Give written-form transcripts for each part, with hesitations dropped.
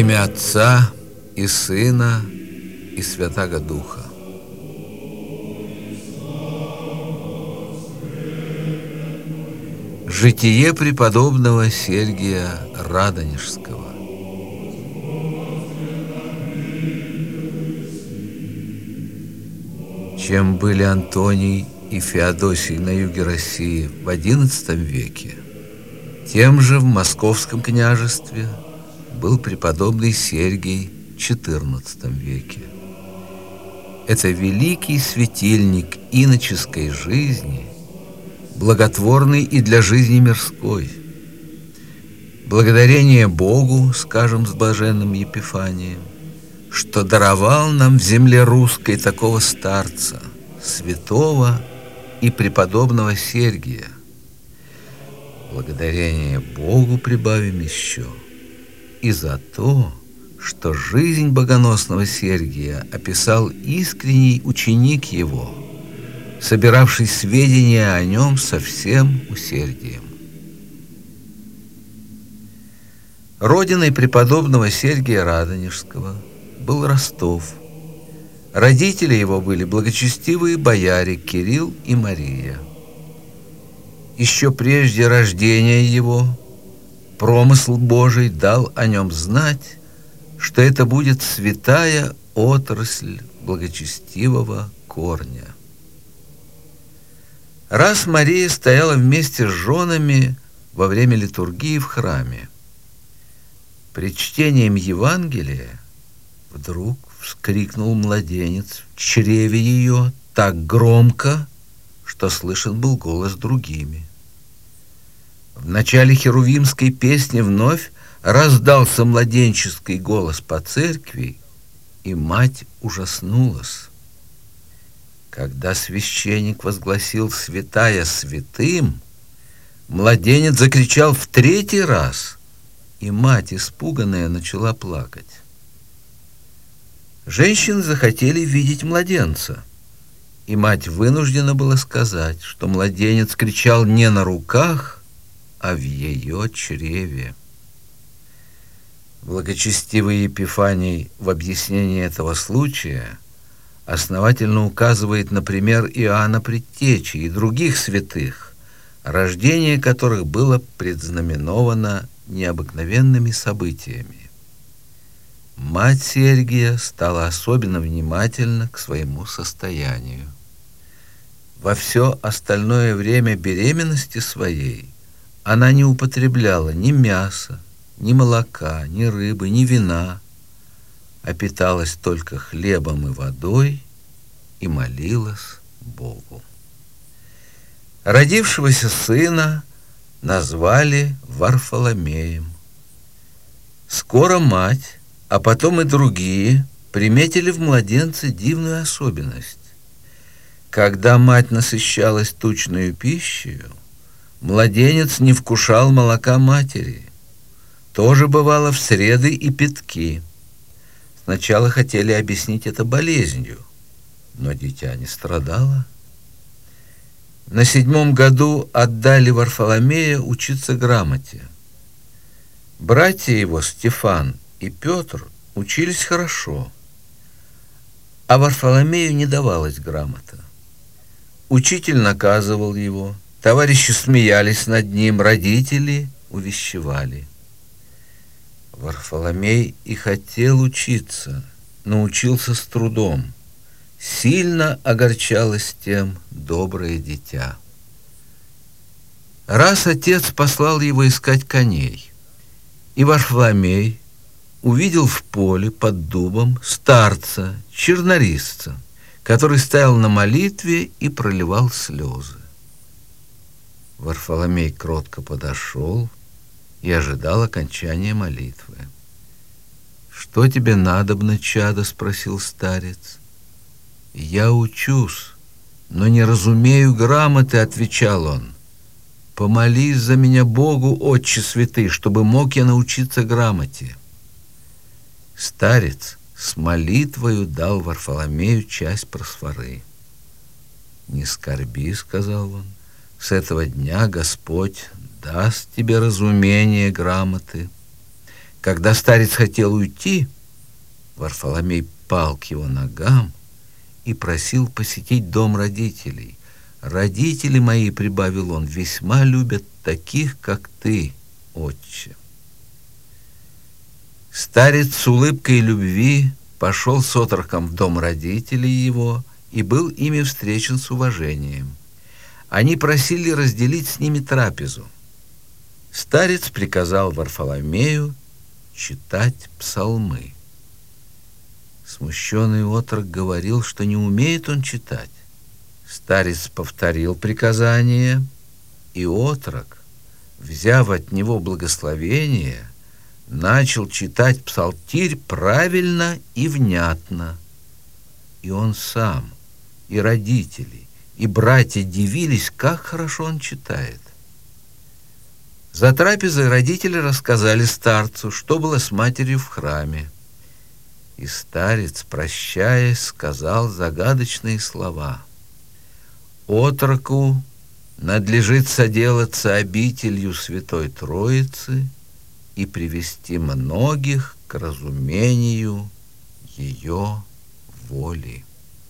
имя Отца и Сына и Святаго Духа. Житие преподобного Сергия Радонежского. Чем были Антоний и Феодосий на юге России в XI веке, тем же в Московском княжестве был преподобный Сергий в XIV веке. Это великий светильник иноческой жизни, благотворный и для жизни мирской. Благодарение Богу, скажем с блаженным Епифанием, что даровал нам в земле русской такого старца, святого и преподобного Сергия. Благодарение Богу прибавим еще и за то, что жизнь богоносного Сергия описал искренний ученик его, собиравший сведения о нем со всем усердием. Родиной преподобного Сергия Радонежского был Ростов. Родители его были благочестивые бояре Кирилл и Мария. Еще прежде рождения его промысл Божий дал о нем знать, что это будет святая отрасль благочестивого корня. Раз Мария стояла вместе с женами во время литургии в храме, при чтении Евангелия вдруг вскрикнул младенец в чреве ее так громко, что слышен был голос другими. В начале херувимской песни вновь раздался младенческий голос по церкви, и мать ужаснулась. Когда священник возгласил «Святая святым», младенец закричал в 3-й раз, и мать, испуганная, начала плакать. Женщины захотели видеть младенца, и мать вынуждена была сказать, что младенец кричал не на руках, а в ее чреве. Благочестивый Епифаний в объяснении этого случая основательно указывает на пример Иоанна Предтечи и других святых, рождение которых было предзнаменовано необыкновенными событиями. Мать Сергия стала особенно внимательна к своему состоянию. Во все остальное время беременности своей она не употребляла ни мяса, ни молока, ни рыбы, ни вина, а питалась только хлебом и водой и молилась Богу. Родившегося сына назвали Варфоломеем. Скоро мать, а потом и другие, приметили в младенце дивную особенность. Когда мать насыщалась тучною пищей, младенец не вкушал молока матери. Тоже бывало в среды и пятки. Сначала хотели объяснить это болезнью, но дитя не страдало. На 7-м году отдали Варфоломея учиться грамоте. Братья его, Стефан и Петр, учились хорошо, а Варфоломею не давалась грамота. Учитель наказывал его, товарищи смеялись над ним, родители увещевали. Варфоломей и хотел учиться, но учился с трудом. Сильно огорчалось тем доброе дитя. Раз отец послал его искать коней, и Варфоломей увидел в поле под дубом старца, чернорисца, который стоял на молитве и проливал слезы. Варфоломей кротко подошел и ожидал окончания молитвы. «Что тебе надобно, чадо?» — спросил старец. «Я учусь, но не разумею грамоты», — отвечал он. «Помолись за меня Богу, Отче святый, чтобы мог я научиться грамоте». Старец с молитвою дал Варфоломею часть просфоры. «Не скорби», — сказал он, — «с этого дня Господь даст тебе разумение грамоты. Когда старец хотел уйти, Варфоломей пал к его ногам и просил посетить дом родителей. «Родители мои, — прибавил он, — весьма любят таких, как ты, отче». Старец с улыбкой любви пошел с отроком в дом родителей его и был ими встречен с уважением. Они просили разделить с ними трапезу. Старец приказал Варфоломею читать псалмы. Смущенный отрок говорил, что не умеет он читать. Старец повторил приказание, и отрок, взяв от него благословение, начал читать псалтирь правильно и внятно. И он сам, и родители, и братья дивились, как хорошо он читает. За трапезой родители рассказали старцу, что было с матерью в храме. И старец, прощаясь, сказал загадочные слова: «Отроку надлежит соделаться обителью Святой Троицы и привести многих к разумению ее воли».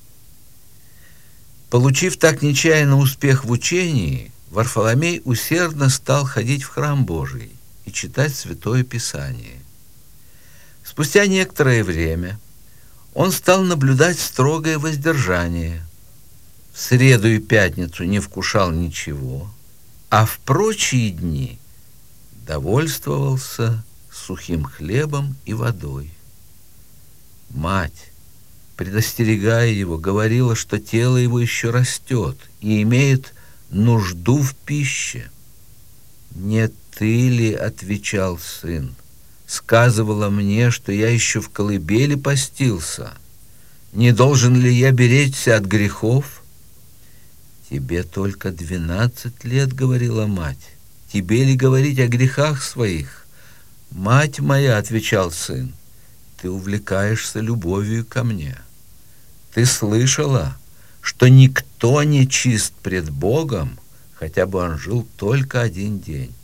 Получив так нечаянно успех в учении, Варфоломей усердно стал ходить в храм Божий и читать Святое Писание. Спустя некоторое время он стал наблюдать строгое воздержание. В среду и пятницу не вкушал ничего, а в прочие дни довольствовался сухим хлебом и водой. Мать, предостерегая его, говорила, что тело его еще растет и имеет нужду в пище. «Не ты ли, — отвечал сын, — сказывала мне, что я еще в колыбели постился? Не должен ли я беречься от грехов?» «Тебе только 12 лет, — говорила мать, — тебе ли говорить о грехах своих?» «Мать моя, — отвечал сын, — ты увлекаешься любовью ко мне. Ты слышала, что никто не чист пред Богом, хотя бы он жил только один день».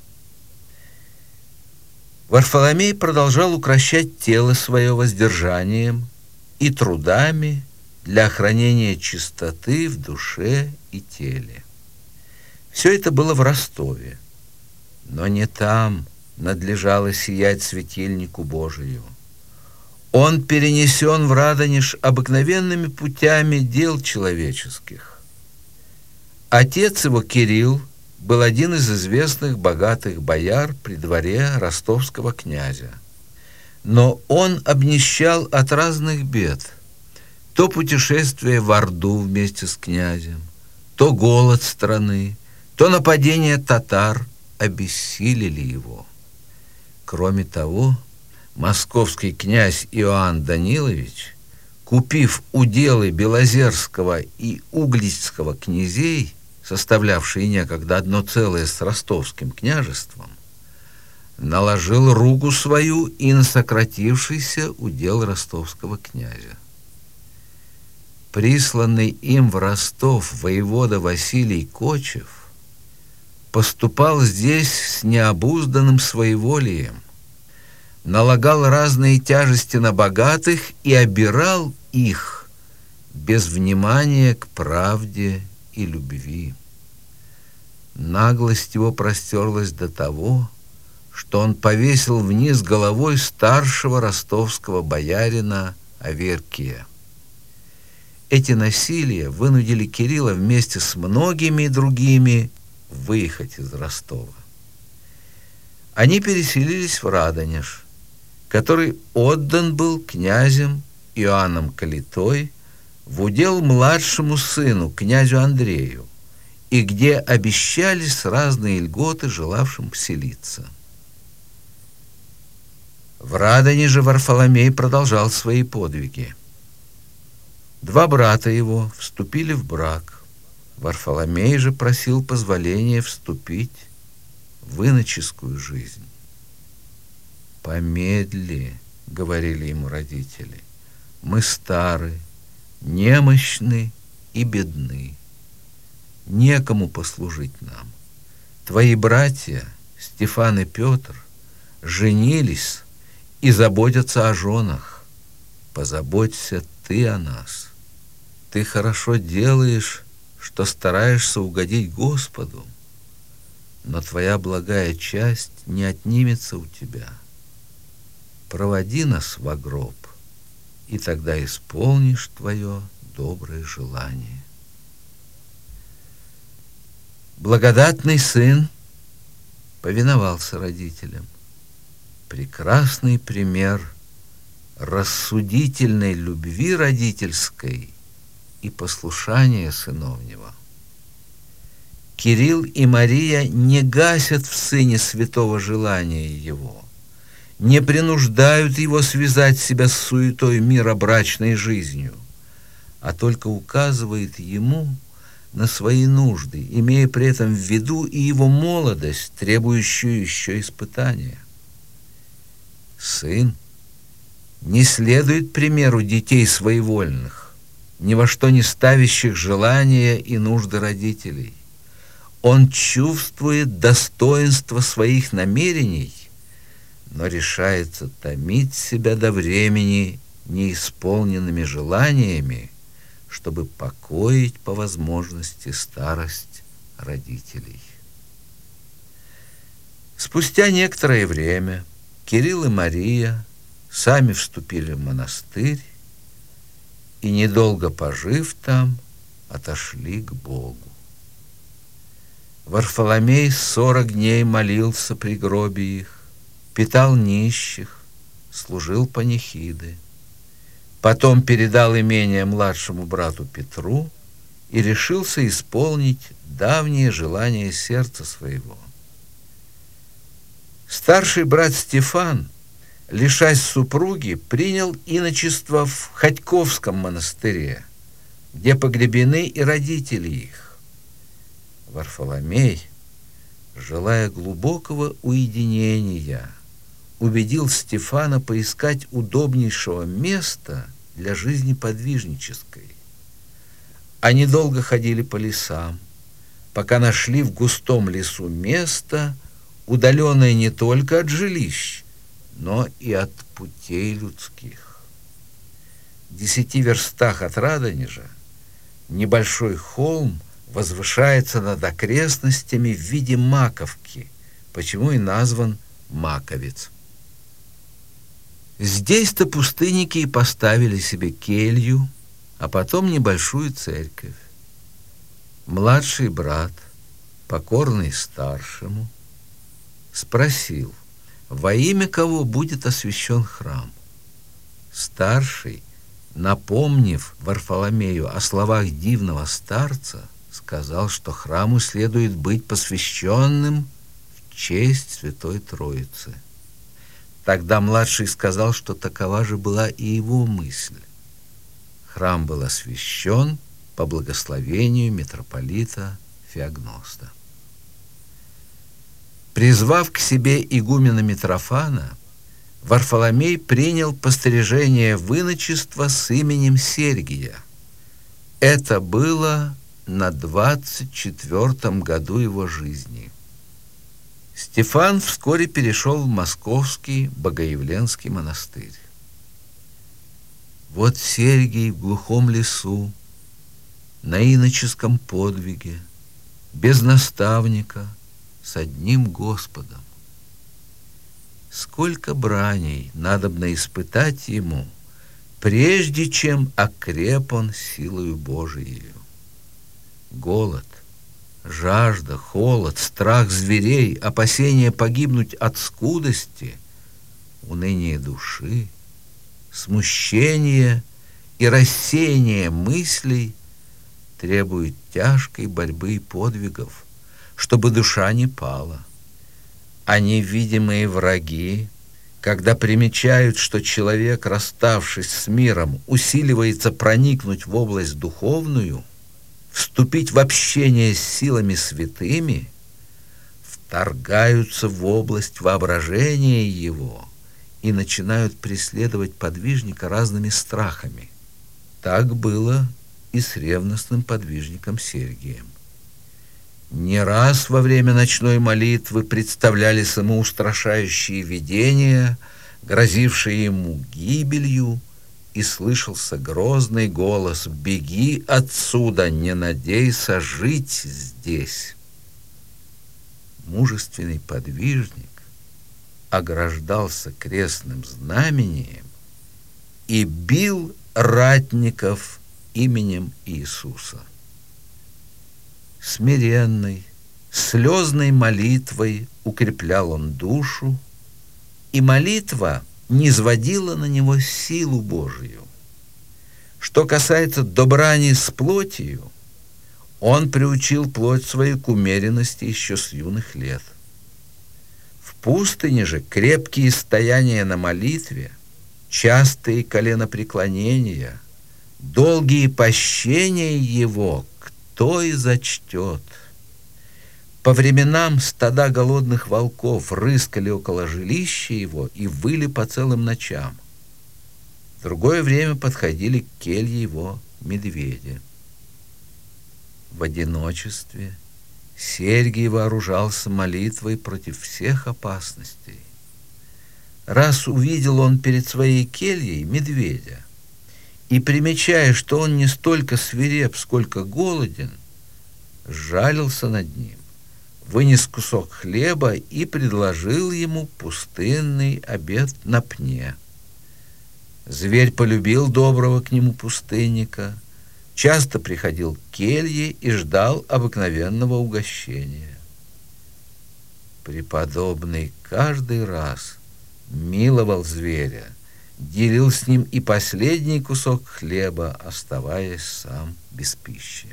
Варфоломей продолжал укрощать тело свое воздержанием и трудами для охранения чистоты в душе и теле. Все это было в Ростове, но не там надлежало сиять светильнику Божию. Он перенесен в Радонеж обыкновенными путями дел человеческих. Отец его, Кирилл, был один из известных богатых бояр при дворе ростовского князя. Но он обнищал от разных бед. То путешествие в Орду вместе с князем, то голод страны, то нападение татар обессилили его. Кроме того, московский князь Иоанн Данилович, купив уделы Белозерского и Угличского князей, составлявшие некогда одно целое с Ростовским княжеством, наложил руку свою и на сократившийся удел ростовского князя. Присланный им в Ростов воевода Василий Кочев поступал здесь с необузданным своеволием, налагал разные тяжести на богатых и обирал их без внимания к правде и любви. Наглость его простерлась до того, что он повесил вниз головой старшего ростовского боярина Аверкия. Эти насилия вынудили Кирилла вместе с многими другими выехать из Ростова. Они переселились в Радонеж, который отдан был князем Иоанном Калитой в удел младшему сыну, князю Андрею, и где обещались разные льготы желавшим поселиться. В Радонеже Варфоломей продолжал свои подвиги. Два брата его вступили в брак. Варфоломей же просил позволения вступить в иноческую жизнь. «Помедли, — говорили ему родители, — мы стары, немощны и бедны. Некому послужить нам. Твои братья, Стефан и Петр, женились и заботятся о женах. Позаботься ты о нас. Ты хорошо делаешь, что стараешься угодить Господу, но твоя благая часть не отнимется у тебя. Проводи нас во гроб, и тогда исполнишь твое доброе желание. Благодатный сын повиновался родителям. Прекрасный пример рассудительной любви родительской и послушания сыновнего. Кирилл и Мария не гасят в сыне святого желания его, не принуждают его связать себя с суетой мира брачной жизнью, а только указывают ему на свои нужды, имея при этом в виду и его молодость, требующую еще испытания. Сын не следует примеру детей своевольных, ни во что не ставящих желания и нужды родителей. Он чувствует достоинство своих намерений, но решается томить себя до времени неисполненными желаниями, чтобы покоить по возможности старость родителей. Спустя некоторое время Кирилл и Мария сами вступили в монастырь и, недолго пожив там, отошли к Богу. Варфоломей 40 дней молился при гробе их, питал нищих, служил панихиды. Потом передал имение младшему брату Петру и решился исполнить давние желания сердца своего. Старший брат Стефан, лишась супруги, принял иночество в Ходьковском монастыре, где погребены и родители их. Варфоломей, желая глубокого уединения, убедил Стефана поискать удобнейшего места для жизни подвижнической. Они долго ходили по лесам, пока нашли в густом лесу место, удаленное не только от жилищ, но и от путей людских. В 10 верстах от Радонежа небольшой холм возвышается над окрестностями в виде маковки, почему и назван Маковец. Здесь-то пустынники и поставили себе келью, а потом небольшую церковь. Младший брат, покорный старшему, спросил, во имя кого будет освящен храм. Старший, напомнив Варфоломею о словах дивного старца, сказал, что храму следует быть посвященным в честь Святой Троицы. Тогда младший сказал, что такова же была и его мысль. Храм был освящен по благословению митрополита Феогноста. Призвав к себе игумена Митрофана, Варфоломей принял пострижение в иночество с именем Сергия. Это было на 24-м году его жизни. Стефан вскоре перешел в Московский Богоявленский монастырь. Вот Сергий в глухом лесу, на иноческом подвиге, без наставника, с одним Господом. Сколько браней надобно испытать ему, прежде чем окреп он силою Божиею. Голод, жажда, холод, страх зверей, опасение погибнуть от скудости, уныние души, смущение и рассеяние мыслей требуют тяжкой борьбы и подвигов, чтобы душа не пала. А невидимые враги, когда примечают, что человек, расставшись с миром, усиливается проникнуть в область духовную, вступить в общение с силами святыми, вторгаются в область воображения его и начинают преследовать подвижника разными страхами. Так было и с ревностным подвижником Сергием. Не раз во время ночной молитвы представлялись ему устрашающие видения, грозившей ему гибелью, и слышался грозный голос: «Беги отсюда, не надейся жить здесь». Мужественный подвижник ограждался крестным знамением и бил ратников именем Иисуса. Смиренной, слезной молитвой укреплял он душу, и молитва низводила на него силу Божию. Что касается до брани с плотью, он приучил плоть свою к умеренности еще с юных лет. В пустыне же крепкие стояния на молитве, частые коленопреклонения, долгие пощения его кто и зачтет. По временам стада голодных волков рыскали около жилища его и выли по целым ночам. В другое время подходили к келье его медведи. В одиночестве Сергий вооружался молитвой против всех опасностей. Раз увидел он перед своей кельей медведя, и, примечая, что он не столько свиреп, сколько голоден, сжалился над ним, вынес кусок хлеба и предложил ему пустынный обед на пне. Зверь полюбил доброго к нему пустынника, часто приходил к келье и ждал обыкновенного угощения. Преподобный каждый раз миловал зверя, делил с ним и последний кусок хлеба, оставаясь сам без пищи.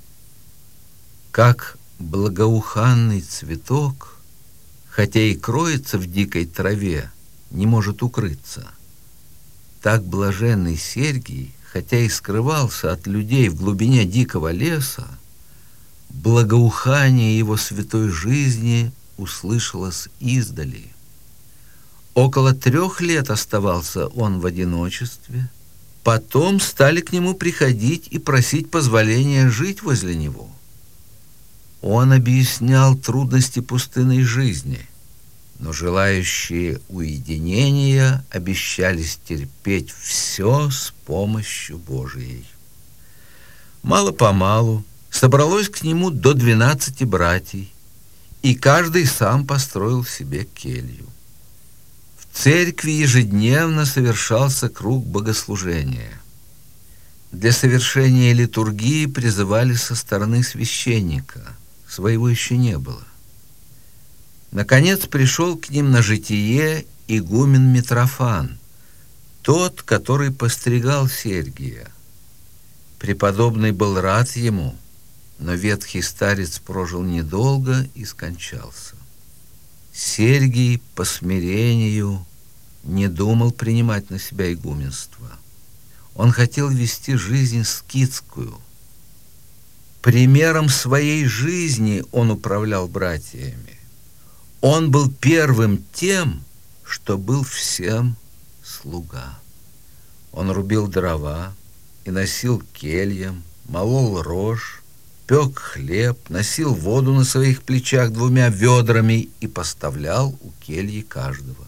Как благоуханный цветок, хотя и кроется в дикой траве, не может укрыться, так блаженный Сергий, хотя и скрывался от людей в глубине дикого леса, благоухание его святой жизни услышалось издали. Около 3 лет оставался он в одиночестве, потом стали к нему приходить и просить позволения жить возле него. Он объяснял трудности пустынной жизни, но желающие уединения обещались терпеть все с помощью Божией. Мало-помалу собралось к нему до 12 братьев, и каждый сам построил себе келью. В церкви ежедневно совершался круг богослужения. Для совершения литургии призывали со стороны священника, своего еще не было. Наконец пришел к ним на житие игумен Митрофан, тот, который постригал Сергия. Преподобный был рад ему, но ветхий старец прожил недолго и скончался. Сергий по смирению не думал принимать на себя игуменство. Он хотел вести жизнь скитскую. Примером своей жизни он управлял братьями. Он был первым тем, что был всем слуга. Он рубил дрова и носил кельям, молол рожь, пек хлеб, носил воду на своих плечах 2 ведрами и поставлял у кельи каждого.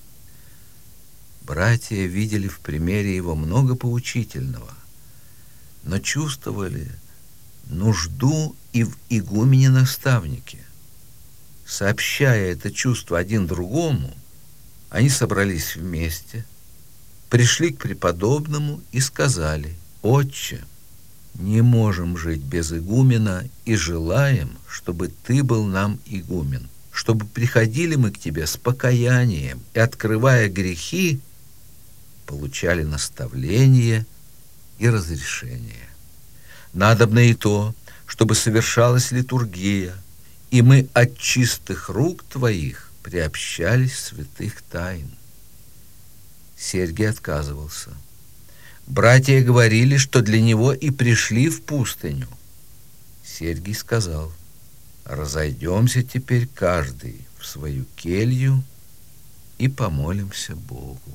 Братья видели в примере его много поучительного, но чувствовали нужду и в игумене-наставнике. Сообщая это чувство один другому, они собрались вместе, пришли к преподобному и сказали: «Отче, не можем жить без игумена и желаем, чтобы ты был нам игумен, чтобы приходили мы к тебе с покаянием и, открывая грехи, получали наставление и разрешение. Надобно и то, чтобы совершалась литургия, и мы от чистых рук твоих приобщались святых тайн». Сергий отказывался. Братья говорили, что для него и пришли в пустыню. Сергий сказал: «Разойдемся теперь каждый в свою келью и помолимся Богу».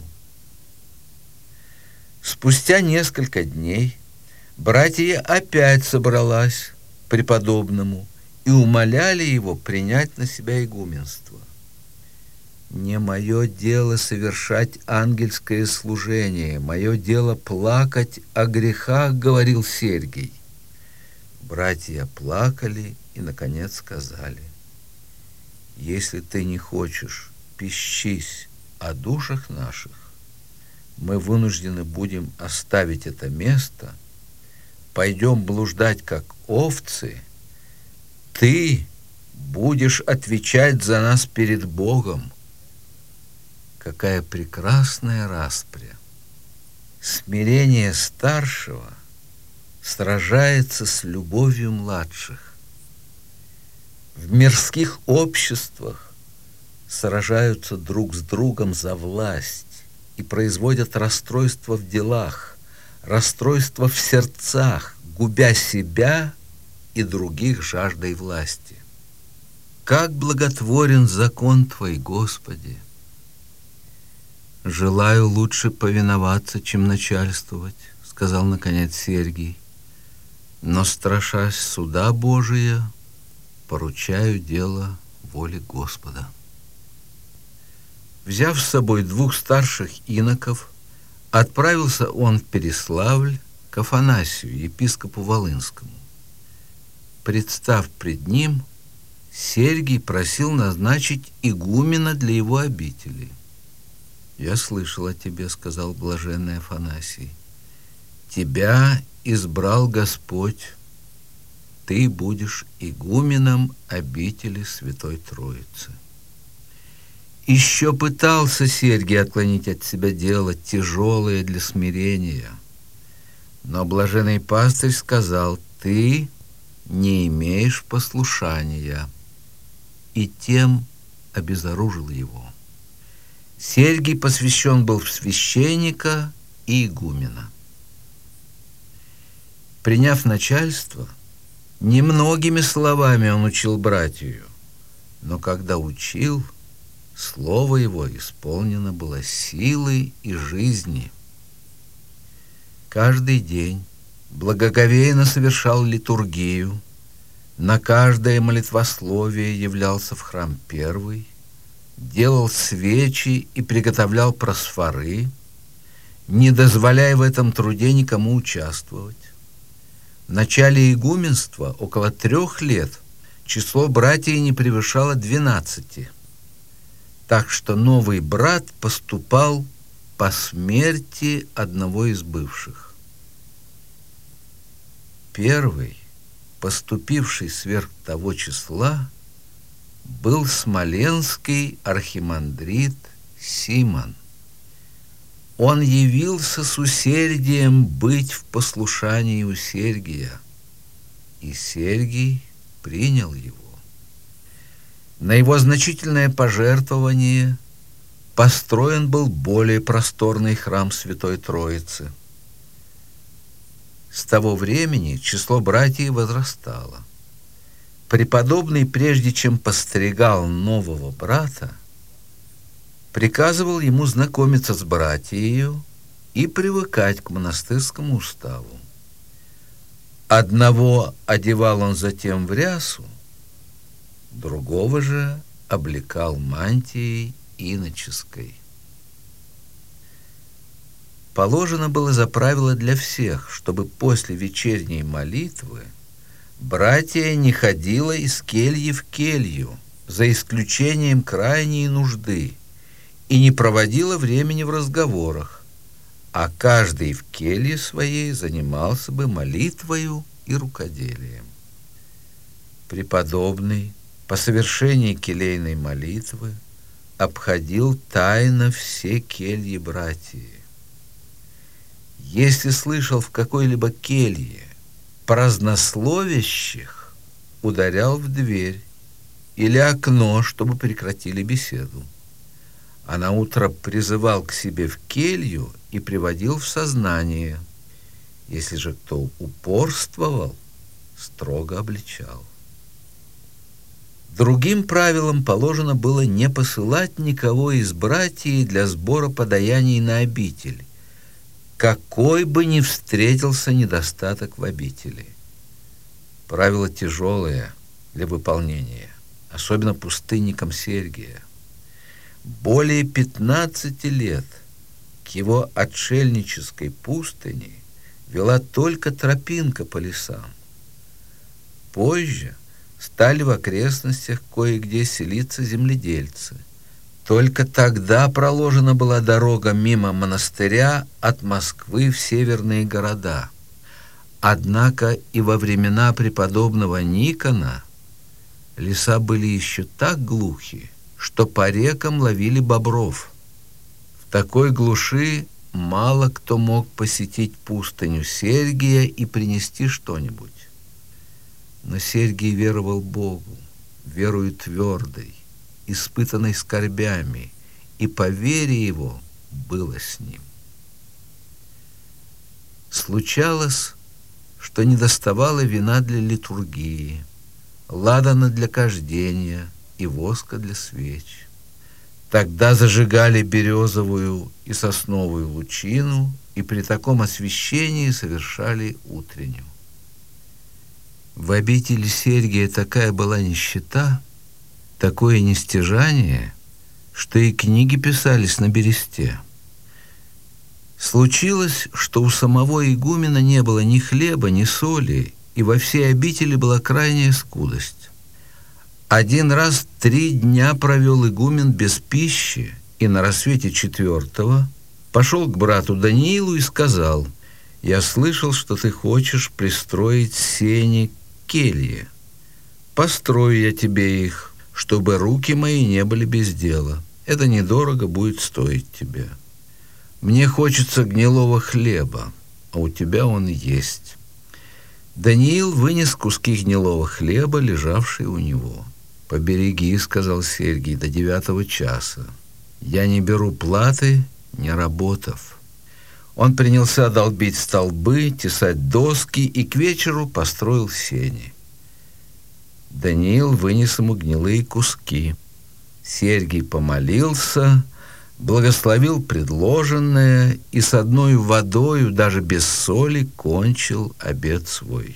Спустя несколько дней братья опять собралась к преподобному и умоляли его принять на себя игуменство. «Не мое дело совершать ангельское служение, мое дело плакать о грехах», — говорил Сергий. Братья плакали и, наконец, сказали: «Если ты не хочешь пещись о душах наших, мы вынуждены будем оставить это место, пойдем блуждать, как овцы. Ты будешь отвечать за нас перед Богом». Какая прекрасная распря! Смирение старшего сражается с любовью младших. В мирских обществах сражаются друг с другом за власть и производят расстройство в делах, расстройство в сердцах, губя себя и других жаждой власти. Как благотворен закон Твой, Господи! «Желаю лучше повиноваться, чем начальствовать», — сказал, наконец, Сергий. «Но, страшась суда Божия, поручаю дело воле Господа». Взяв с собой 2 старших иноков, отправился он в Переславль к Афанасию, епископу Волынскому. Представ пред ним, Сергий просил назначить игумена для его обители. «Я слышал о тебе, — сказал блаженный Афанасий. — Тебя избрал Господь. Ты будешь игуменом обители Святой Троицы». Еще пытался Сергий отклонить от себя дело, тяжелое для смирения. Но блаженный пастырь сказал: «Ты не имеешь послушания», и тем обезоружил его. Сергий посвящен был в священника и игумена. Приняв начальство, немногими словами он учил братью, но когда учил, слово его исполнено было силой и жизни. Каждый день благоговейно совершал литургию, на каждое молитвословие являлся в храм первый, делал свечи и приготовлял просфоры, не дозволяя в этом труде никому участвовать. В начале игуменства, около 3 лет, число братьев не превышало 12, так что новый брат поступал по смерти одного из бывших. Первый, поступивший сверх того числа, был смоленский архимандрит Симон. Он явился с усердием быть в послушании у Сергия, и Сергий принял его. На его значительное пожертвование построен был более просторный храм Святой Троицы. С того времени число братьев возрастало. Преподобный, прежде чем постригал нового брата, приказывал ему знакомиться с братьею и привыкать к монастырскому уставу. Одного одевал он затем в рясу, другого же облекал мантией иноческой. Положено было за правило для всех, чтобы после вечерней молитвы братья не ходила из кельи в келью, за исключением крайней нужды, и не проводила времени в разговорах, а каждый в келье своей занимался бы молитвою и рукоделием. Преподобный по совершении келейной молитвы обходил тайно все кельи братьев. Если слышал в какой-либо келье празднословящих, ударял в дверь или окно, чтобы прекратили беседу, а наутро призывал к себе в келью и приводил в сознание. Если же кто упорствовал, строго обличал. Другим правилом положено было не посылать никого из братьев для сбора подаяний на обитель, какой бы ни встретился недостаток в обители. Правило тяжелое для выполнения, особенно пустынникам Сергия. Более 15 лет к его отшельнической пустыне вела только тропинка по лесам. Позже стали в окрестностях кое-где селиться земледельцы. Только тогда проложена была дорога мимо монастыря от Москвы в северные города. Однако и во времена преподобного Никона леса были еще так глухи, что по рекам ловили бобров. В такой глуши мало кто мог посетить пустыню Сергия и принести что-нибудь. Но Сергий веровал Богу, верою твердой, испытанной скорбями, и по вере его было с ним. Случалось, что недоставало вина для литургии, ладана для кождения и воска для свеч. Тогда зажигали березовую и сосновую лучину, и при таком освящении совершали утренню. В обители Сергия такая была нищета, такое нестяжание, что и книги писались на бересте. Случилось, что у самого игумена не было ни хлеба, ни соли, и во всей обители была крайняя скудость. Один раз 3 дня провел игумен без пищи, и на рассвете 4-го пошел к брату Даниилу и сказал: «Я слышал, что ты хочешь пристроить сени келье. Построю я тебе их, чтобы руки мои не были без дела. Это недорого будет стоить тебе. Мне хочется гнилого хлеба, а у тебя он есть». Даниил вынес куски гнилого хлеба, лежавшие у него. «Побереги, — сказал Сергий, — до 9 часа. Я не беру платы, не работав». Он принялся долбить столбы, тесать доски и к вечеру построил сени. Даниил вынес ему гнилые куски. Сергий помолился, благословил предложенное и с одной водою, даже без соли, кончил обед свой.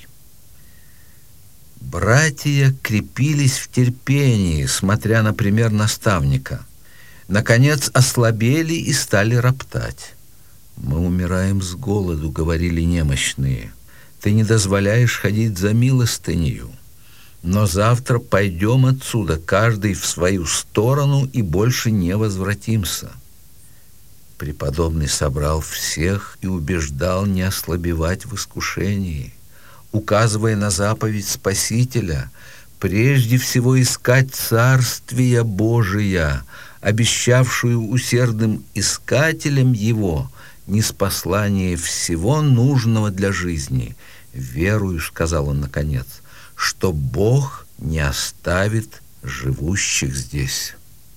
Братья крепились в терпении, смотря на пример наставника. Наконец ослабели и стали роптать. «Мы умираем с голоду, — говорили немощные. Ты не дозволяешь ходить за милостынею. Но завтра пойдем отсюда, каждый в свою сторону, и больше не возвратимся». Преподобный собрал всех и убеждал не ослабевать в искушении, указывая на заповедь Спасителя: прежде всего искать Царствия Божия, обещавшую усердным искателям его ниспослание всего нужного для жизни. «Верую, — сказал он наконец, — что Бог не оставит живущих здесь».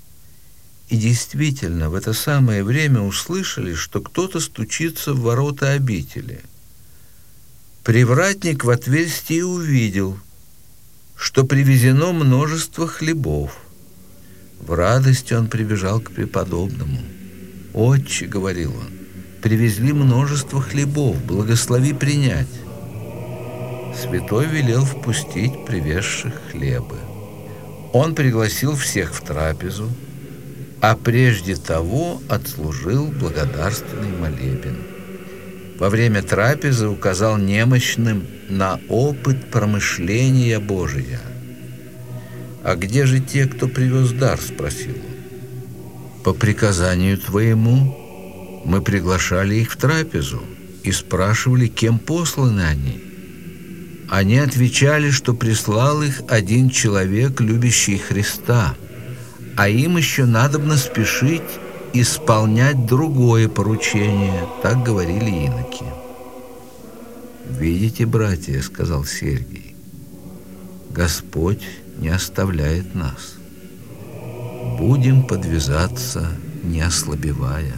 И действительно, в это самое время услышали, что кто-то стучится в ворота обители. Привратник в отверстии увидел, что привезено множество хлебов. В радости он прибежал к преподобному. «Отче, — говорил он, — привезли множество хлебов, благослови принять». Святой велел впустить привезших хлебы. Он пригласил всех в трапезу, а прежде того отслужил благодарственный молебен. Во время трапезы указал немощным на опыт промышления Божия. «А где же те, кто привез дар?» — спросил он. «По приказанию твоему мы приглашали их в трапезу и спрашивали, кем посланы они. Они отвечали, что прислал их один человек, любящий Христа, а им еще надобно спешить исполнять другое поручение», — так говорили иноки. «Видите, братья, — сказал Сергий, — Господь не оставляет нас. Будем подвязаться, не ослабевая».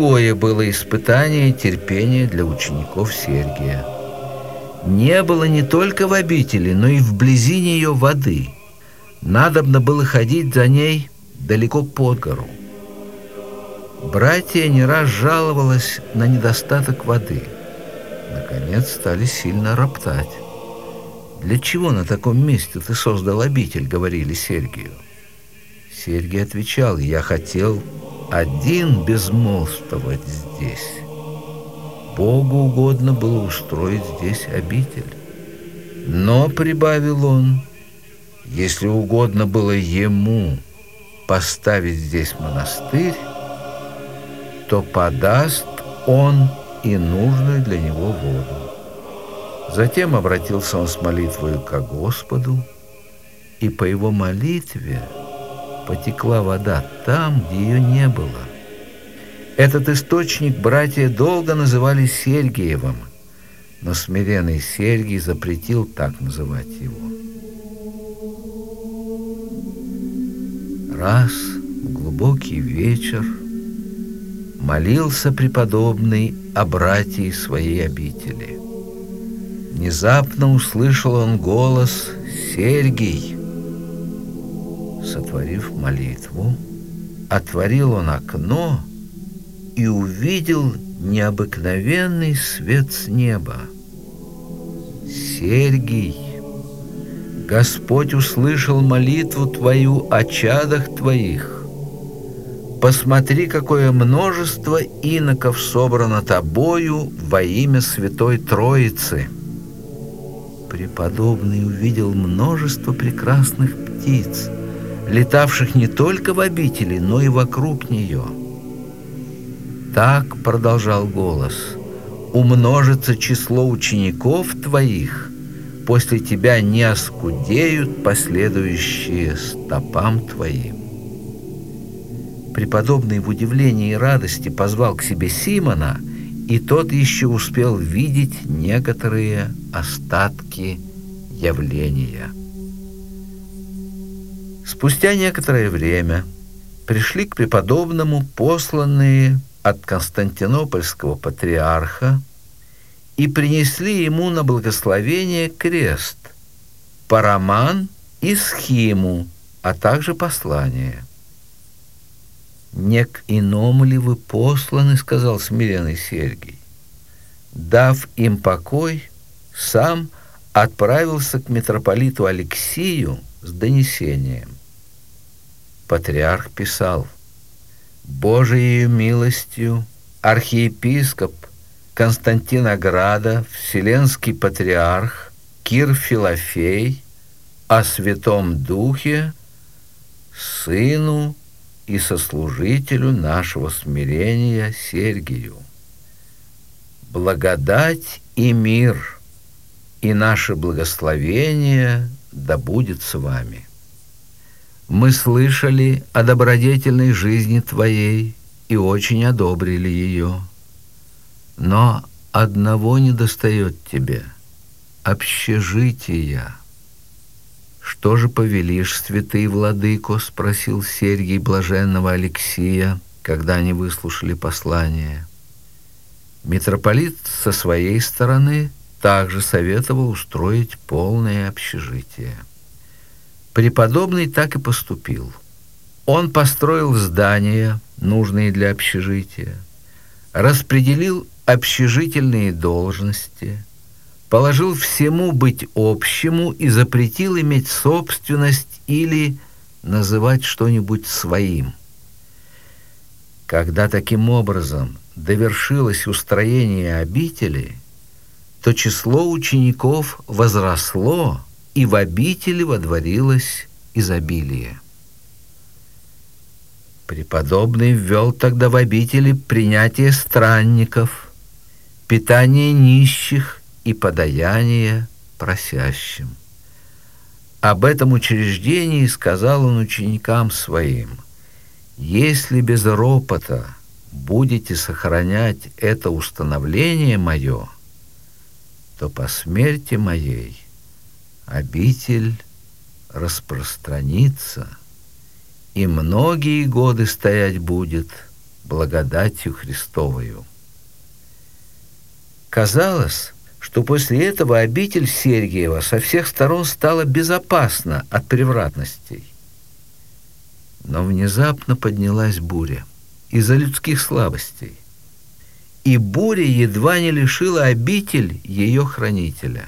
другое было испытание терпения для учеников Сергия. Не было не только в обители, но и вблизи нее воды. Надобно было ходить за ней далеко под гору. Братья не раз жаловалось на недостаток воды. Наконец стали сильно роптать. «Для чего на таком месте ты создал обитель?» — говорили Сергию. Сергий отвечал: «Я хотел один безмолвствовать здесь. Богу угодно было устроить здесь обитель. Но, — прибавил он, — если угодно было ему поставить здесь монастырь, то подаст он и нужную для него воду». Затем обратился он с молитвою ко Господу, и по его молитве потекла вода там, где ее не было. Этот источник братья долго называли Сергиевым, но смиренный Сергий запретил так называть его. Раз в глубокий вечер молился преподобный о братьях своей обители. Внезапно услышал он голос: «Сергий!» Сотворив молитву, отворил он окно и увидел необыкновенный свет с неба. «Сергий, Господь услышал молитву твою о чадах твоих. Посмотри, какое множество иноков собрано тобою во имя Святой Троицы». Преподобный увидел множество прекрасных птиц, летавших не только в обители, но и вокруг нее. «Так, — продолжал голос, — умножится число учеников твоих, после тебя не оскудеют последующие стопам твоим». Преподобный в удивлении и радости позвал к себе Симона, и тот еще успел видеть некоторые остатки явления. Спустя некоторое время пришли к преподобному посланные от Константинопольского патриарха и принесли ему на благословение крест, параман и схиму, а также послание. «Не к иному ли вы посланы, — сказал смиренный Сергий?» Дав им покой, сам отправился к митрополиту Алексию с донесением. Патриарх писал: «Божией милостью архиепископ Константинограда, Вселенский патриарх Кир Филофей о Святом Духе, сыну и сослужителю нашего смирения Сергию. Благодать и мир, и наше благословение да будет с вами. Мы слышали о добродетельной жизни твоей и очень одобрили ее. Но одного недостает тебе — общежития». «Что же повелишь, святый владыко?» — спросил Сергий блаженного Алексия, когда они выслушали послание. Митрополит со своей стороны также советовал устроить полное общежитие. Преподобный так и поступил. Он построил здания, нужные для общежития, распределил общежительные должности, положил всему быть общему и запретил иметь собственность или называть что-нибудь своим. Когда таким образом довершилось устроение обители, то число учеников возросло, и в обители водворилось изобилие. Преподобный ввел тогда в обители принятие странников, питание нищих и подаяние просящим. Об этом учреждении сказал он ученикам своим: «Если без ропота будете сохранять это установление мое, то по смерти моей обитель распространится, и многие годы стоять будет благодатью Христовою. Казалось, что после этого обитель Сергиева со всех сторон стала безопасна от превратностей. Но внезапно поднялась буря из-за людских слабостей, и буря едва не лишила обитель ее хранителя.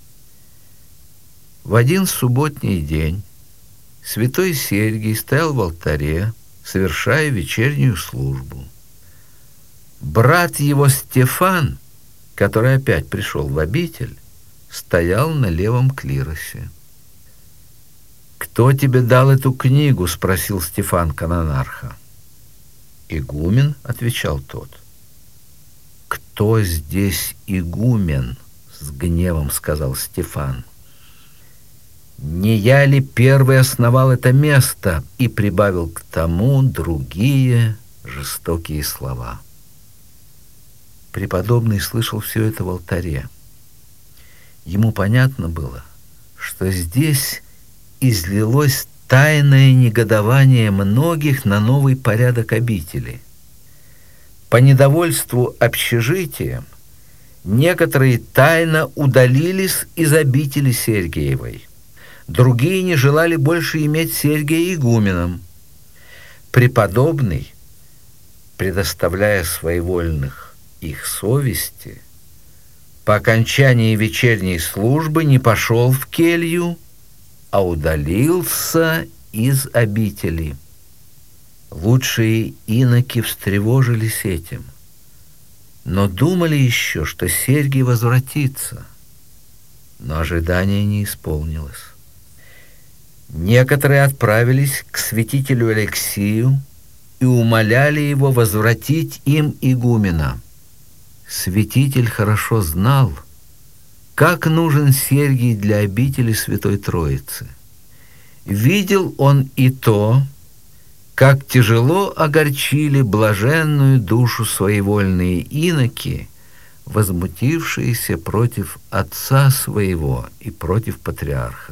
В один субботний день святой Сергий стоял в алтаре, совершая вечернюю службу. Брат его Стефан, который опять пришел в обитель, стоял на левом клиросе. «Кто тебе дал эту книгу?» — спросил Стефан канонарха. «Игумен», — отвечал тот. «Кто здесь игумен?» — с гневом сказал Стефан. «Не я ли первый основал это место?» и прибавил к тому другие жестокие слова. Преподобный слышал все это в алтаре. Ему понятно было, что здесь излилось тайное негодование многих на новый порядок обители. По недовольству общежитием некоторые тайно удалились из обители Сергиевой, другие не желали больше иметь Сергия игуменом. Преподобный, предоставляя своевольных их совести, по окончании вечерней службы не пошел в келью, а удалился из обители. Лучшие иноки встревожились этим, но думали еще, что Сергий возвратится. Но ожидание не исполнилось. Некоторые отправились к святителю Алексию и умоляли его возвратить им игумена. Святитель хорошо знал, как нужен Сергий для обители Святой Троицы. Видел он и то, как тяжело огорчили блаженную душу своевольные иноки, возмутившиеся против отца своего и против патриарха.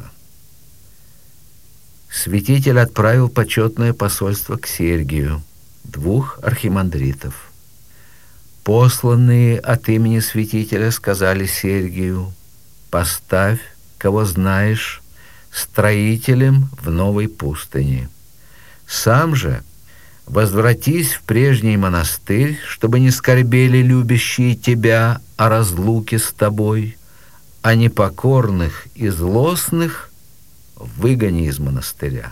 Святитель отправил почетное посольство к Сергию, 2 архимандритов. Посланные от имени святителя сказали Сергию: «Поставь, кого знаешь, строителем в новой пустыне. Сам же возвратись в прежний монастырь, чтобы не скорбели любящие тебя о разлуке с тобой, а непокорных и злостных выгони из монастыря».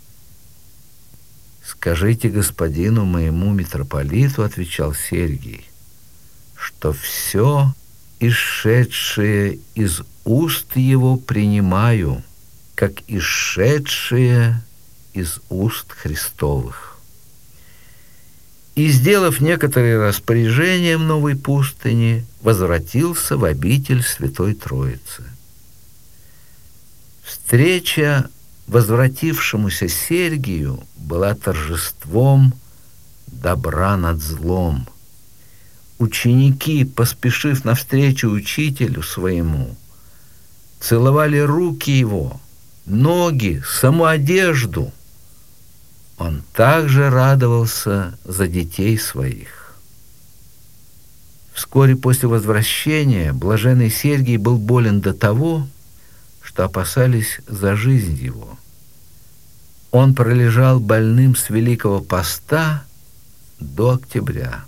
«Скажите господину моему митрополиту, — отвечал Сергий, — что все, исшедшее из уст его, принимаю, как исшедшее из уст Христовых». И, сделав некоторые распоряжения в новой пустыне, возвратился в обитель Святой Троицы. Встреча возвратившемуся Сергию была торжеством добра над злом. Ученики, поспешив навстречу учителю своему, целовали руки его, ноги, саму одежду. Он также радовался за детей своих. Вскоре после возвращения блаженный Сергий был болен до того, что опасались за жизнь его. Он пролежал больным с Великого Поста до октября.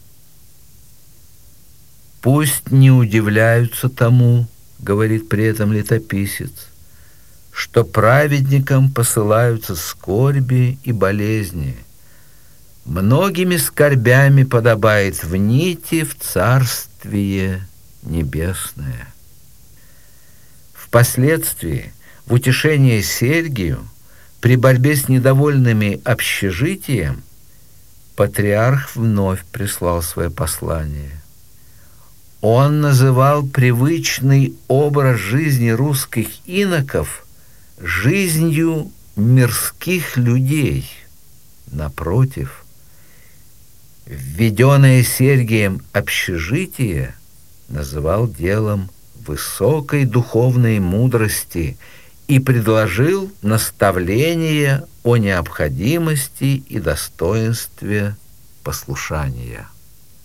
«Пусть не удивляются тому, — говорит при этом летописец, — что праведникам посылаются скорби и болезни. Многими скорбями подобает внийти в Царствие Небесное». Впоследствии, в утешение Сергию, при борьбе с недовольными общежитием, патриарх вновь прислал свое послание. Он называл привычный образ жизни русских иноков жизнью мирских людей. Напротив, введенное Сергием общежитие называл делом высокой духовной мудрости и предложил наставление о необходимости и достоинстве послушания.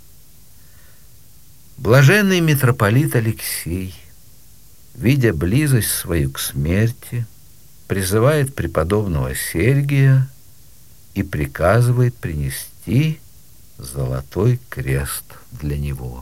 Блаженный митрополит Алексий, видя близость свою к смерти, призывает преподобного Сергия и приказывает принести золотой крест для него.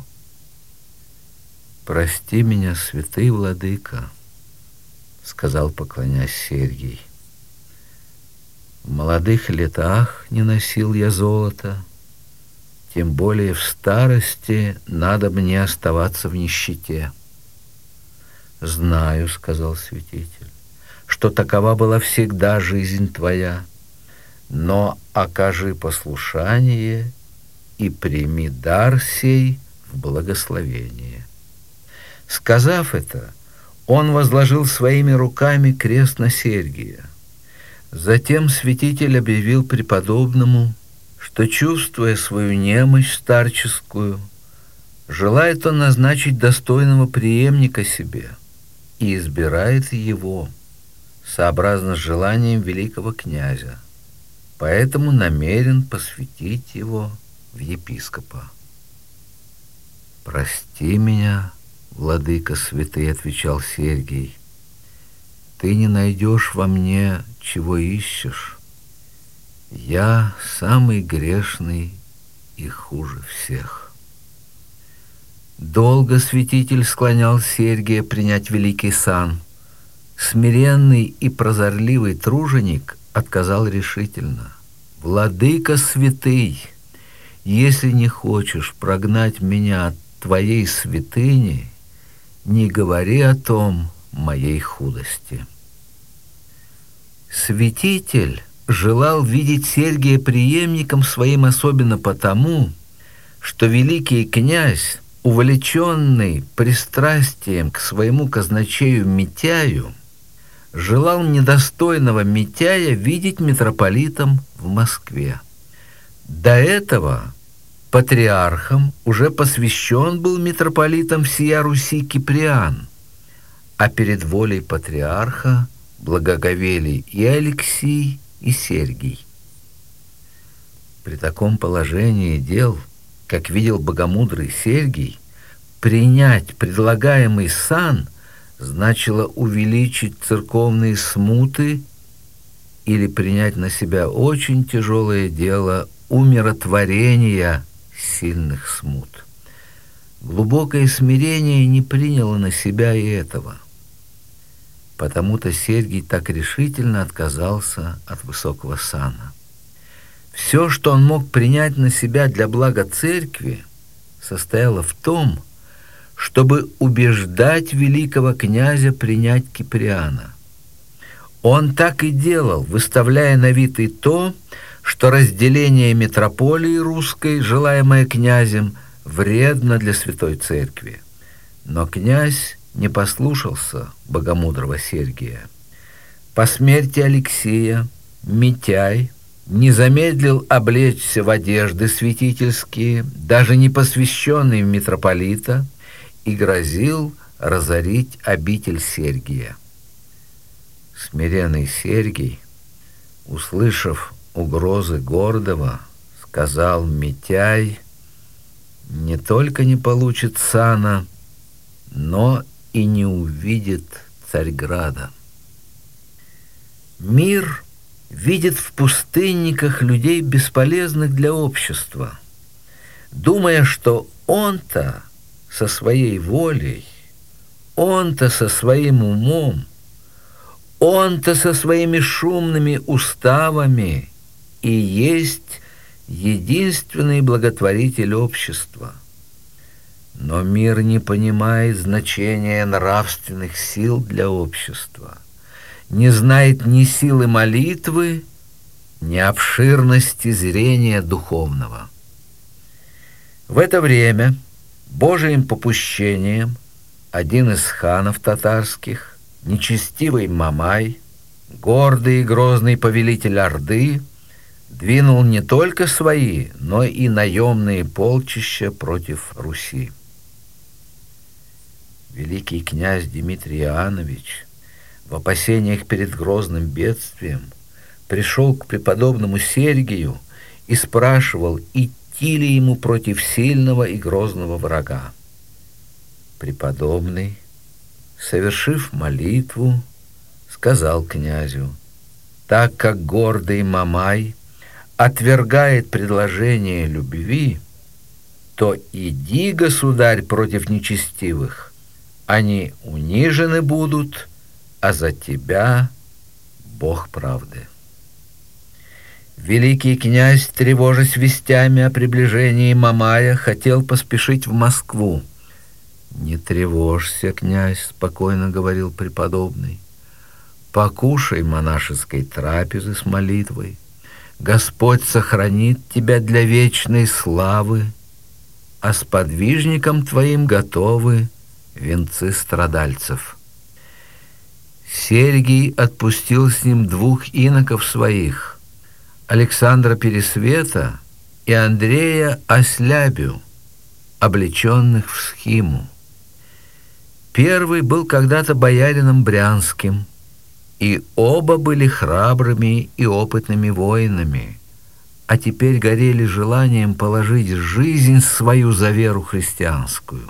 «Прости меня, святый владыка», — сказал, поклонясь Сергий. «В молодых летах не носил я золота, тем более в старости надо мне оставаться в нищете». «Знаю, — сказал святитель, — что такова была всегда жизнь твоя, но окажи послушание и прими дар сей в благословение». Сказав это, он возложил своими руками крест на Сергия. Затем святитель объявил преподобному, что, чувствуя свою немощь старческую, желает он назначить достойного преемника себе и избирает его, сообразно с желанием великого князя, поэтому намерен посвятить его в епископа. «Прости меня, владыка святый, — отвечал Сергий, — ты не найдешь во мне, чего ищешь. Я самый грешный и хуже всех». Долго святитель склонял Сергия принять великий сан. Смиренный и прозорливый труженик отказал решительно. «Владыка святый, если не хочешь прогнать меня от твоей святыни, не говори о том моей худости». Святитель желал видеть Сергия преемником своим особенно потому, что великий князь, увлеченный пристрастием к своему казначею Митяю, желал недостойного Митяя видеть митрополитом в Москве. До этого патриархом уже посвящен был митрополитом всея Руси Киприан, а перед волей патриарха благоговели и Алексий, и Сергий. При таком положении дел, как видел богомудрый Сергий, принять предлагаемый сан значило увеличить церковные смуты или принять на себя очень тяжелое дело умиротворения сильных смут. Глубокое смирение не приняло на себя и этого. Потому-то Сергий так решительно отказался от высокого сана. Все, что он мог принять на себя для блага церкви, состояло в том, чтобы убеждать великого князя принять Киприана. Он так и делал, выставляя на вид и то, что разделение митрополии русской, желаемое князем, вредно для Святой Церкви. Но князь не послушался богомудрого Сергия. По смерти Алексия Митяй не замедлил облечься в одежды святительские, даже не посвященный в митрополита, и грозил разорить обитель Сергия. Смиренный Сергий, услышав угрозы гордого, сказал: «Митяй не только не получит сана, но и не увидит Царьграда». Мир видит в пустынниках людей, бесполезных для общества, думая, что он-то со своей волей, он-то со своим умом, он-то со своими шумными уставами и есть единственный благотворитель общества. Но мир не понимает значения нравственных сил для общества, не знает ни силы молитвы, ни обширности зрения духовного. В это время Божиим попущением один из ханов татарских, нечестивый Мамай, гордый и грозный повелитель Орды, двинул не только свои, но и наемные полчища против Руси. Великий князь Дмитрий Иоаннович в опасениях перед грозным бедствием пришел к преподобному Сергию и спрашивал, идти светили ему против сильного и грозного врага. Преподобный, совершив молитву, сказал князю: «Так как гордый Мамай отвергает предложение любви, то иди, государь, против нечестивых. Они унижены будут, а за тебя Бог правды». Великий князь, тревожась вестями о приближении Мамая, хотел поспешить в Москву. «Не тревожься, князь», — спокойно говорил преподобный. «Покушай монашеской трапезы с молитвой. Господь сохранит тебя для вечной славы, а сподвижникам твоим готовы венцы страдальцев». Сергий отпустил с ним 2 иноков своих, Александра Пересвета и Андрея Ослябю, облеченных в схиму. Первый был когда-то боярином брянским, и оба были храбрыми и опытными воинами, а теперь горели желанием положить жизнь свою за веру христианскую.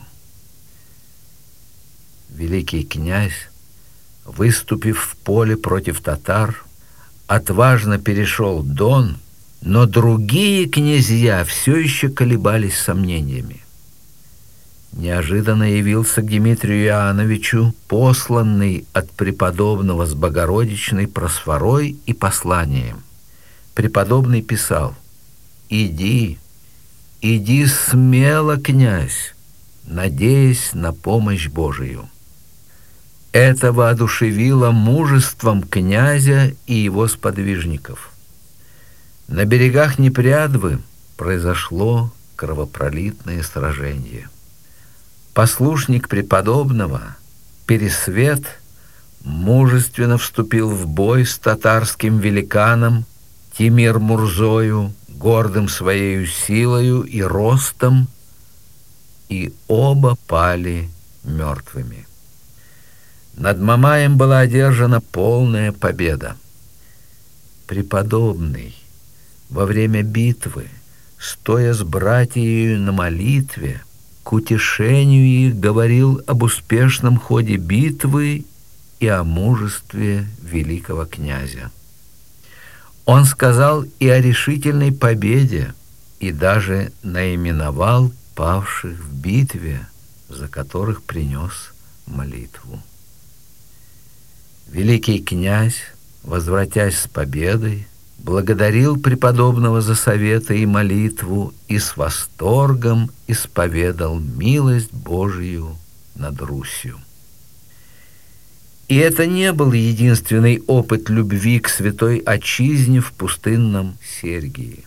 Великий князь, выступив в поле против татар, отважно перешел Дон, но другие князья все еще колебались сомнениями. Неожиданно явился к Дмитрию Иоанновичу посланный от преподобного с Богородичной просфорой и посланием. Преподобный писал: «Иди, иди смело, князь, надеясь на помощь Божию». Это воодушевило мужеством князя и его сподвижников. На берегах Непрядвы произошло кровопролитное сражение. Послушник преподобного, Пересвет, мужественно вступил в бой с татарским великаном Тимир-Мурзою, гордым своею силою и ростом, и оба пали мертвыми. Над Мамаем была одержана полная победа. Преподобный во время битвы, стоя с братьями на молитве, к утешению их говорил об успешном ходе битвы и о мужестве великого князя. Он сказал и о решительной победе, и даже наименовал павших в битве, за которых принес молитву. Великий князь, возвратясь с победой, благодарил преподобного за советы и молитву и с восторгом исповедал милость Божию над Русью. И это не был единственный опыт любви к святой отчизне в пустынном Сергии.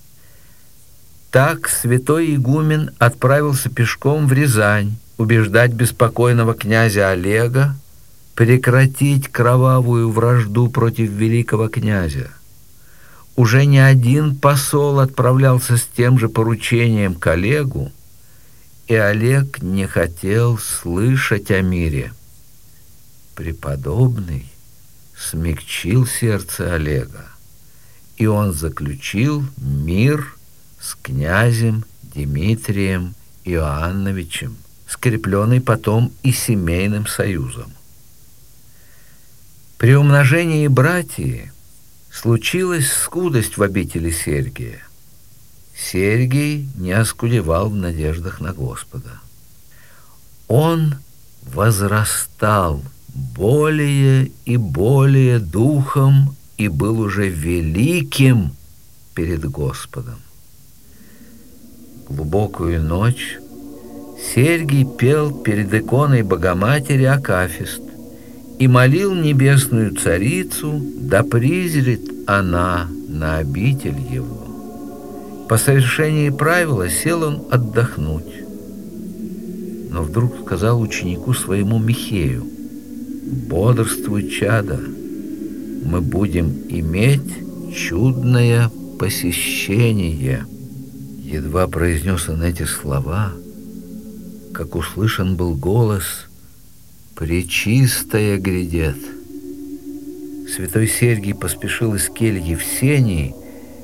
Так святой игумен отправился пешком в Рязань убеждать беспокойного князя Олега прекратить кровавую вражду против великого князя. Уже не один посол отправлялся с тем же поручением к Олегу, и Олег не хотел слышать о мире. Преподобный смягчил сердце Олега, и он заключил мир с князем Дмитрием Иоанновичем, скрепленный потом и семейным союзом. При умножении братьев случилась скудость в обители Сергия. Сергий не оскудевал в надеждах на Господа. Он возрастал более и более духом и был уже великим перед Господом. Глубокую ночь Сергий пел перед иконой Богоматери акафист и молил небесную царицу, да призрит она на обитель его. По совершении правила сел он отдохнуть, но вдруг сказал ученику своему Михею: «Бодрствуй, чадо, мы будем иметь чудное посещение». Едва произнес он эти слова, как услышан был голос: «Пречистая грядет». Святой Сергий поспешил из кельи в сени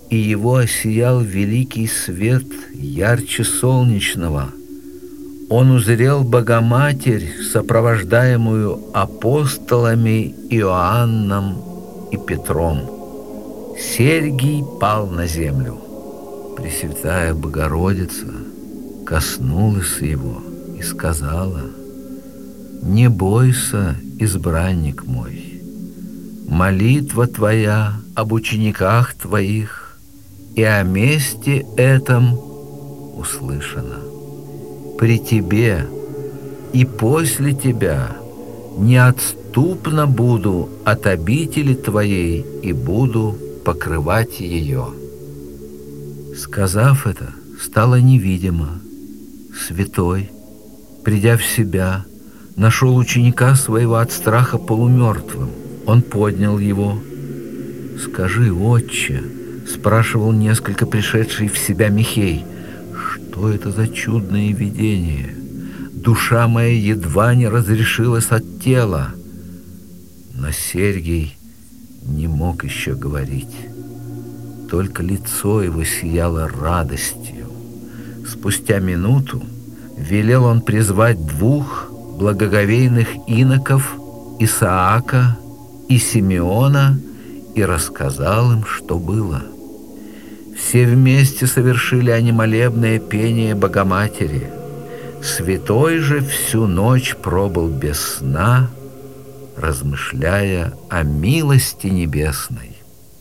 и его осиял великий свет ярче солнечного. Он узрел Богоматерь, сопровождаемую апостолами Иоанном и Петром. Сергий пал на землю. Пресвятая Богородица коснулась его и сказала: «Не бойся, избранник мой, молитва твоя об учениках твоих и о месте этом услышана. При тебе и после тебя неотступно буду от обители твоей и буду покрывать ее». Сказав это, стало невидимо. Святой, придя в себя, нашел ученика своего от страха полумертвым. Он поднял его. «Скажи, отче, — спрашивал несколько пришедший в себя Михей, — что это за чудное видение? Душа моя едва не разрешилась от тела». Но Сергий не мог еще говорить. Только лицо его сияло радостью. Спустя минуту велел он призвать двух благоговейных иноков, Исаака и Симеона, и рассказал им, что было. Все вместе совершили они молебное пение Богоматери. Святой же всю ночь пробыл без сна, размышляя о милости небесной.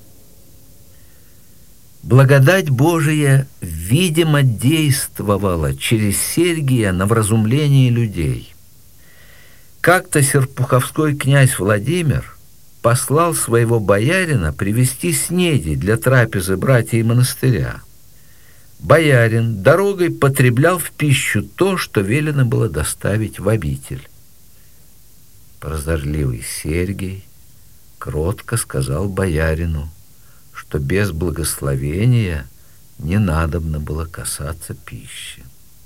Благодать Божия, видимо, действовала через Сергия на вразумление людей. Как-то серпуховской князь Владимир послал своего боярина привезти снеди для трапезы братьев монастыря. Боярин дорогой потреблял в пищу то, что велено было доставить в обитель. Прозорливый Сергий кротко сказал боярину, что без благословения не надобно было касаться пищи.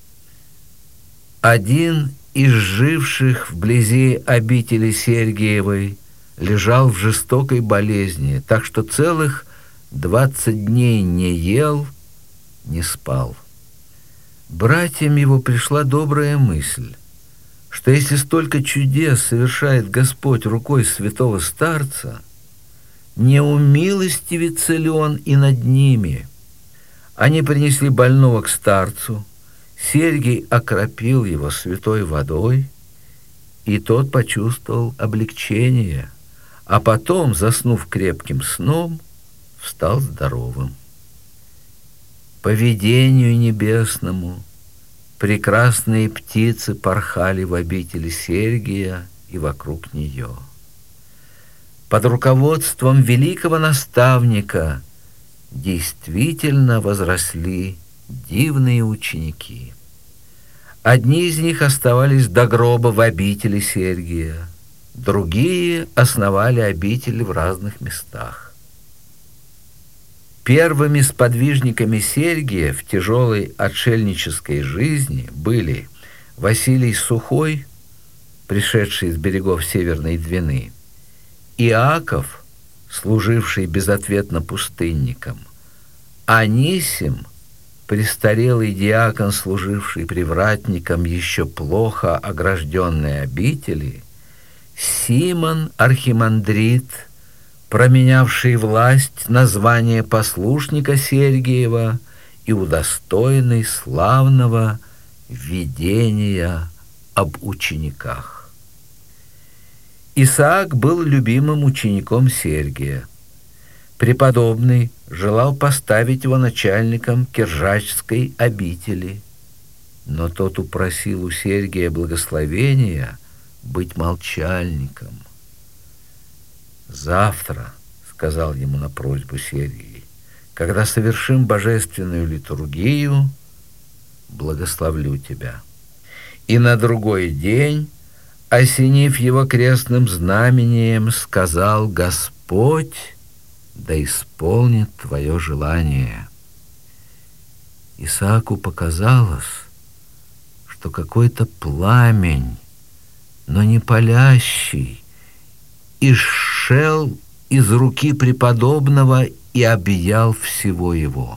Один из живших вблизи обители Сергиевой лежал в жестокой болезни, так что целых 20 дней не ел, не спал. Братьям его пришла добрая мысль, что если столько чудес совершает Господь рукой святого старца, не умилостивится ли он и над ними? Они принесли больного к старцу, Сергий окропил его святой водой, и тот почувствовал облегчение, а потом, заснув крепким сном, встал здоровым. По видению небесному прекрасные птицы порхали в обители Сергия и вокруг нее. Под руководством великого наставника действительно возросли дивные ученики. Одни из них оставались до гроба в обители Сергия, другие основали обители в разных местах. Первыми сподвижниками Сергия в тяжелой отшельнической жизни были Василий Сухой, пришедший с берегов Северной Двины, Иаков, служивший безответно пустынником, Анисим, престарелый диакон, служивший привратником еще плохо огражденной обители, Симон архимандрит, променявший власть на звание послушника Сергиева и удостоенный славного видения об учениках. Исаак был любимым учеником Сергия. Преподобный желал поставить его начальником Киржачской обители, но тот упросил у Сергия благословения быть молчальником. «Завтра, — сказал ему на просьбу Сергий, — когда совершим божественную литургию, благословлю тебя». И на другой день, осенив его крестным знамением, сказал: «Господь да исполнит твое желание». Исааку показалось, что какой-то пламень, но не палящий, исшел из руки преподобного и объял всего его.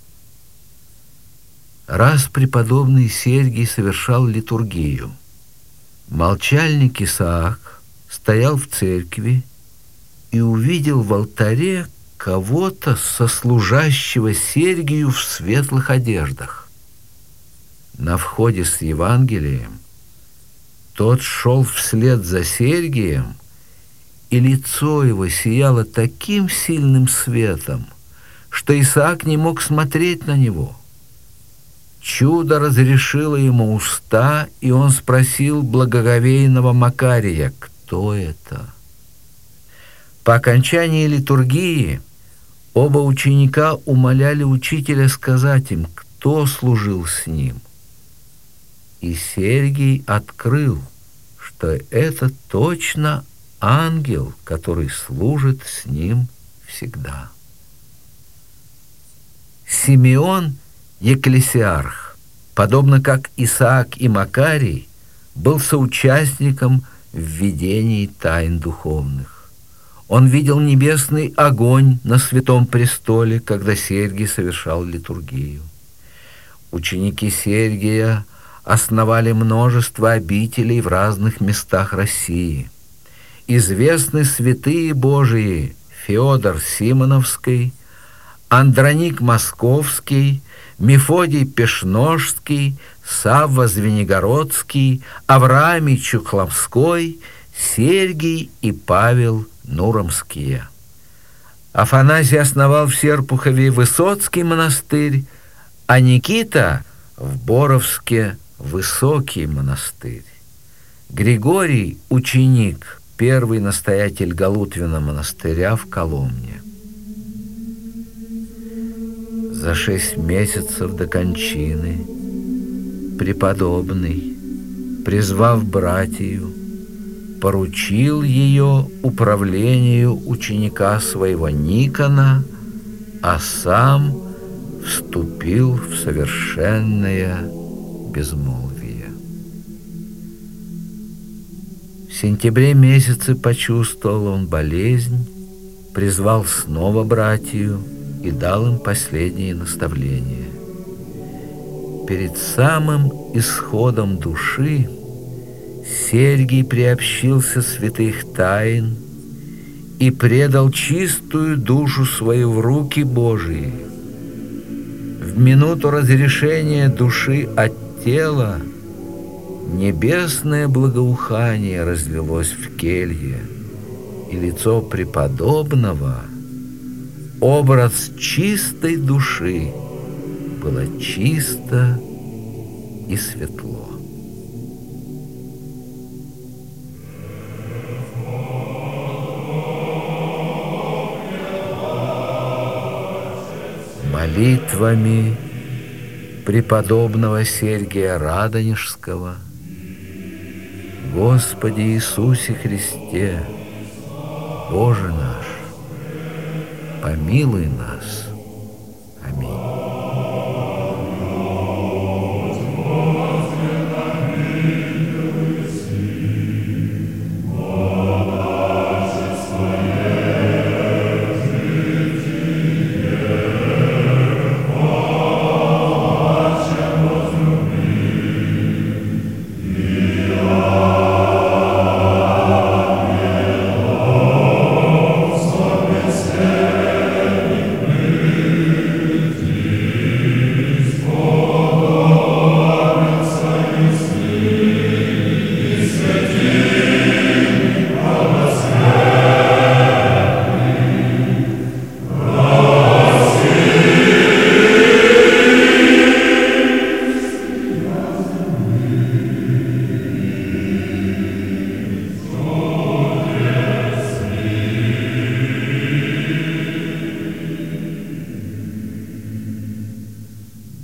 Раз преподобный Сергий совершал литургию. Молчальник Исаак стоял в церкви и увидел в алтаре кого-то сослужащего Сергию в светлых одеждах. На входе с Евангелием тот шел вслед за Сергием, и лицо его сияло таким сильным светом, что Исаак не мог смотреть на него. Чудо разрешило ему уста, и он спросил благоговейного Макария: «Кто это?» По окончании литургии оба ученика умоляли учителя сказать им, кто служил с ним. И Сергий открыл, что это точно ангел, который служит с ним всегда. Симеон Екклесиарх, подобно как Исаак и Макарий, был соучастником в видении тайн духовных. Он видел небесный огонь на святом престоле, когда Сергий совершал литургию. Ученики Сергия основали множество обителей в разных местах России. Известны святые Божии Феодор Симоновский, Андроник Московский, Мефодий Пешножский, Савва Звенигородский, Авраамий Чухловской, Сергий и Павел Нуромские. Афанасий основал в Серпухове Высоцкий монастырь, а Никита в Боровске Высокий монастырь. Григорий – ученик, первый настоятель Галутвина монастыря в Коломне. За 6 месяцев до кончины преподобный, призвав братью, поручил ее управлению ученика своего Никона, а сам вступил в совершенное безмолвие. В сентябре месяце почувствовал он болезнь, призвал снова братью и дал им последние наставления. Перед самым исходом души Сергий приобщился святых тайн и предал чистую душу свою в руки Божии. В минуту разрешения души от тела небесное благоухание разлилось в келье, и лицо преподобного, образ чистой души, было чисто и светло. Молитвами преподобного Сергия Радонежского: Господи Иисусе Христе, Боже наш, помилуй нас. Аминь.